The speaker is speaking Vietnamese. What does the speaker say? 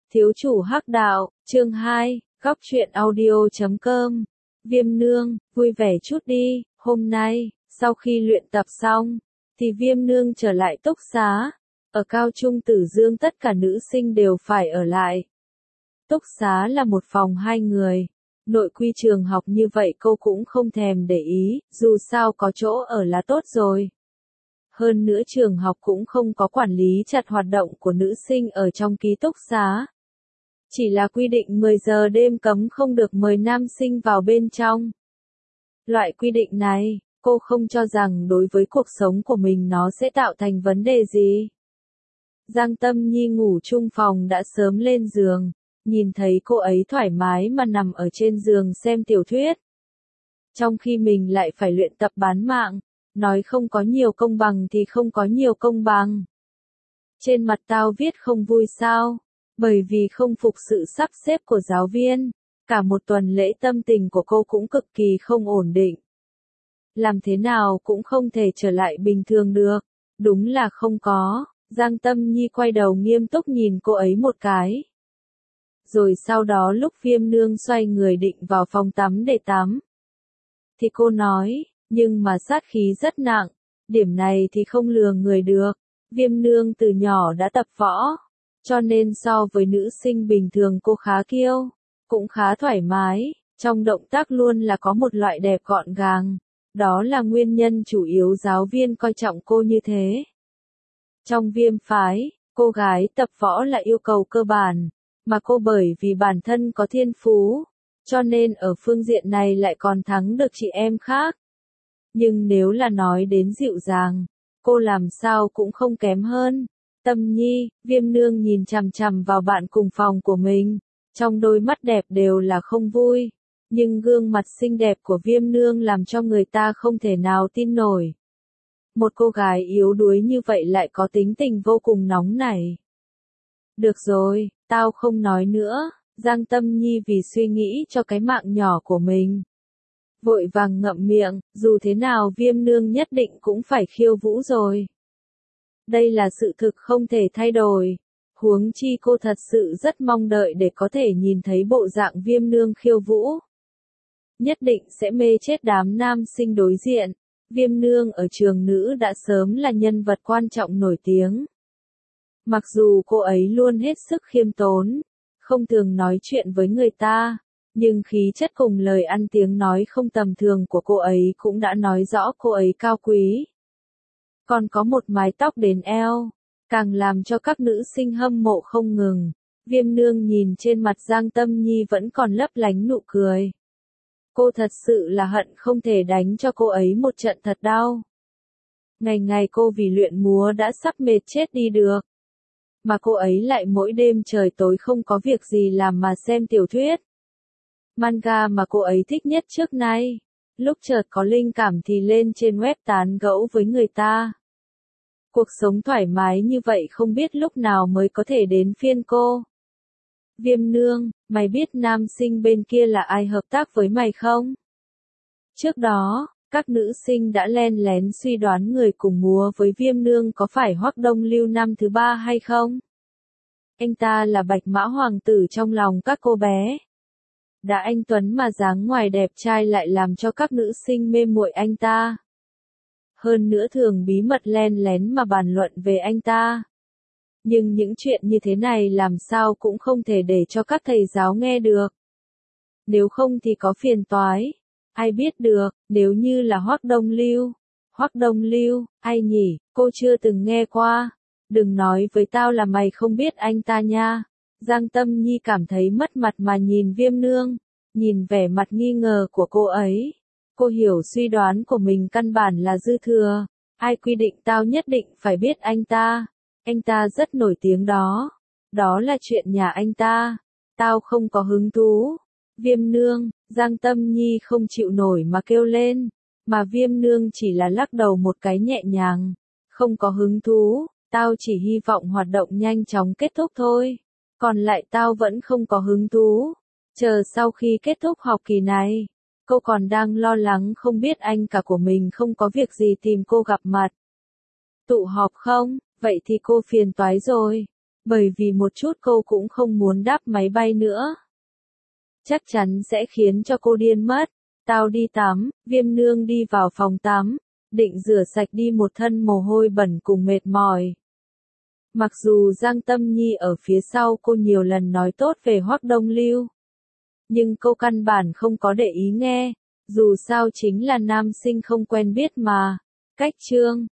Thiếu chủ hắc đạo, chương 2, góc truyện audio.com. Viêm nương, vui vẻ chút đi, hôm nay, sau khi luyện tập xong, thì Viêm nương trở lại túc xá. Ở Cao Trung Tử Dương tất cả nữ sinh đều phải ở lại. Túc xá là một phòng 2 người. Nội quy trường học như vậy cô cũng không thèm để ý, dù sao có chỗ ở là tốt rồi. Hơn nữa trường học cũng không có quản lý chặt hoạt động của nữ sinh ở trong ký túc xá. Chỉ là quy định 10 giờ đêm cấm không được mời nam sinh vào bên trong. Loại quy định này, cô không cho rằng đối với cuộc sống của mình nó sẽ tạo thành vấn đề gì. Giang Tâm Nhi ngủ chung phòng đã sớm lên giường, nhìn thấy cô ấy thoải mái mà nằm ở trên giường xem tiểu thuyết. Trong khi mình lại phải luyện tập bán mạng, nói không có nhiều công bằng thì không có nhiều công bằng. Trên mặt tao viết không vui sao? Bởi vì không phục sự sắp xếp của giáo viên, cả một tuần lễ tâm tình của cô cũng cực kỳ không ổn định. Làm thế nào cũng không thể trở lại bình thường được, đúng là không có. Giang Tâm Nhi quay đầu nghiêm túc nhìn cô ấy một cái. Rồi sau đó lúc Viêm nương xoay người định vào phòng tắm để tắm, thì cô nói, nhưng mà sát khí rất nặng, điểm này thì không lừa người được. Viêm nương từ nhỏ đã tập võ, cho nên so với nữ sinh bình thường cô khá kiêu, cũng khá thoải mái, trong động tác luôn là có một loại đẹp gọn gàng. Đó là nguyên nhân chủ yếu giáo viên coi trọng cô như thế. Trong Viêm phái, cô gái tập võ là yêu cầu cơ bản, mà cô bởi vì bản thân có thiên phú, cho nên ở phương diện này lại còn thắng được chị em khác. Nhưng nếu là nói đến dịu dàng, cô làm sao cũng không kém hơn. Tâm Nhi, Viêm nương nhìn chằm chằm vào bạn cùng phòng của mình, trong đôi mắt đẹp đều là không vui, nhưng gương mặt xinh đẹp của Viêm nương làm cho người ta không thể nào tin nổi. Một cô gái yếu đuối như vậy lại có tính tình vô cùng nóng nảy. Được rồi, tao không nói nữa. Giang Tâm Nhi vì suy nghĩ cho cái mạng nhỏ của mình, vội vàng ngậm miệng, dù thế nào Viêm nương nhất định cũng phải khiêu vũ rồi. Đây là sự thực không thể thay đổi. Huống chi cô thật sự rất mong đợi để có thể nhìn thấy bộ dạng Viêm nương khiêu vũ. Nhất định sẽ mê chết đám nam sinh đối diện. Viêm nương ở trường nữ đã sớm là nhân vật quan trọng nổi tiếng. Mặc dù cô ấy luôn hết sức khiêm tốn, không thường nói chuyện với người ta, nhưng khí chất cùng lời ăn tiếng nói không tầm thường của cô ấy cũng đã nói rõ cô ấy cao quý. Còn có một mái tóc đến eo, càng làm cho các nữ sinh hâm mộ không ngừng. Viêm nương nhìn trên mặt Giang Tâm Nhi vẫn còn lấp lánh nụ cười. Cô thật sự là hận không thể đánh cho cô ấy một trận thật đau. Ngày ngày cô vì luyện múa đã sắp mệt chết đi được. Mà cô ấy lại mỗi đêm trời tối không có việc gì làm mà xem tiểu thuyết. Manga mà cô ấy thích nhất trước nay. Lúc chợt có linh cảm thì lên trên web tán gẫu với người ta. Cuộc sống thoải mái như vậy không biết lúc nào mới có thể đến phiên cô. Viêm nương, mày biết nam sinh bên kia là ai hợp tác với mày không? Trước đó, các nữ sinh đã len lén suy đoán người cùng múa với Viêm nương có phải Hoắc Đông Lưu năm thứ 3 hay không? Anh ta là bạch mã hoàng tử trong lòng các cô bé. Đã anh tuấn mà dáng ngoài đẹp trai lại làm cho các nữ sinh mê muội anh ta. Hơn nữa thường bí mật len lén mà bàn luận về anh ta. Nhưng những chuyện như thế này làm sao cũng không thể để cho các thầy giáo nghe được. Nếu không thì có phiền toái. Ai biết được, nếu như là Hoắc Đông Lưu. Hoắc Đông Lưu, ai nhỉ, cô chưa từng nghe qua. Đừng nói với tao là mày không biết anh ta nha. Giang Tâm Nhi cảm thấy mất mặt mà nhìn Viêm nương, nhìn vẻ mặt nghi ngờ của cô ấy. Cô hiểu suy đoán của mình căn bản là dư thừa. Ai quy định tao nhất định phải biết anh ta? Anh ta rất nổi tiếng đó. Đó là chuyện nhà anh ta. Tao không có hứng thú. Viêm nương, Giang Tâm Nhi không chịu nổi mà kêu lên. Mà Viêm nương chỉ là lắc đầu một cái nhẹ nhàng. Không có hứng thú, tao chỉ hy vọng hoạt động nhanh chóng kết thúc thôi. Còn lại tao vẫn không có hứng thú. Chờ sau khi kết thúc học kỳ này, cô còn đang lo lắng không biết anh cả của mình không có việc gì tìm cô gặp mặt. Tụ họp không? Vậy thì cô phiền toái rồi. Bởi vì một chút cô cũng không muốn đáp máy bay nữa. Chắc chắn sẽ khiến cho cô điên mất. Tao đi tắm, Viêm Nương đi vào phòng tắm, định rửa sạch đi một thân mồ hôi bẩn cùng mệt mỏi. Mặc dù Giang Tâm Nhi ở phía sau cô nhiều lần nói tốt về Hoắc Đông Lưu, nhưng cô căn bản không có để ý nghe, dù sao chính là nam sinh không quen biết mà. Cách chương